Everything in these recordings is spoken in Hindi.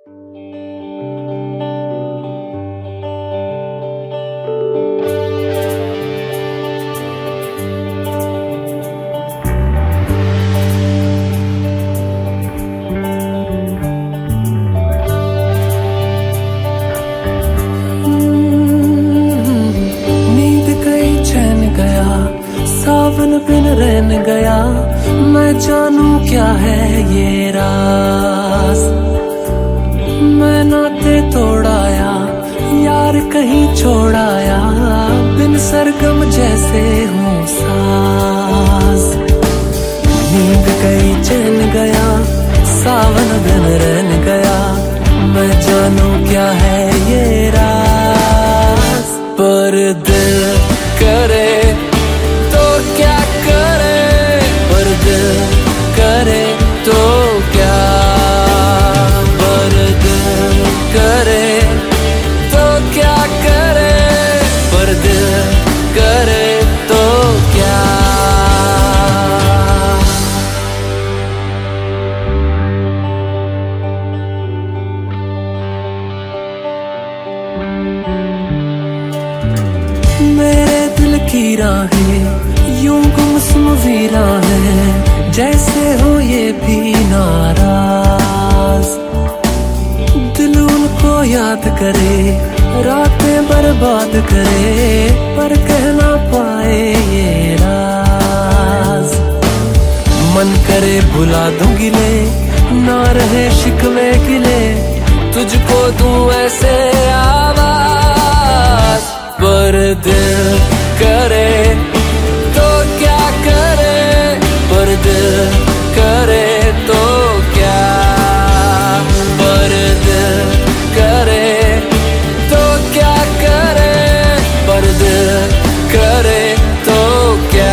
सावन बिन रहन गया, मैं जानू क्या है ये राज। मैं नाते तोड़ाया, यार कहीं छोड़ाया, बिन सरगम जैसे हूँ साज। नींद गई चैन गया, सावन बिन रहन गया, मैं जानू क्या है ये राज। पर दिल करे क्या करे, पर दिल करे तो क्या, पर दिल करे तो क्या करे, पर दिल करे तो क्या। मेरे दिल की राहें यूं गुमसुम वीरा है, जैसे हो ये भी नाराज। दिल उनको याद करे, रातें बर्बाद करे, पर कह ना पाए ये राज। मन करे भुला दूं गिले, ना रहे शिकवे गिले, तुझको दूं ऐसे आवाज। पर दिल करे तो क्या करे, पर दिल करे तो क्या, पर दिल करे तो क्या करे, पर दिल करे तो क्या।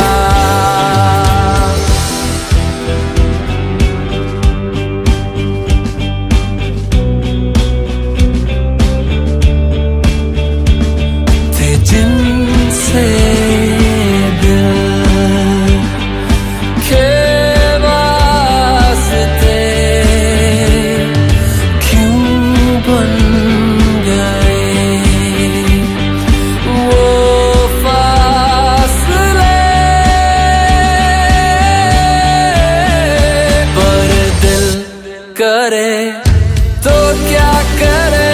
थे जिनसे करे तो क्या करे,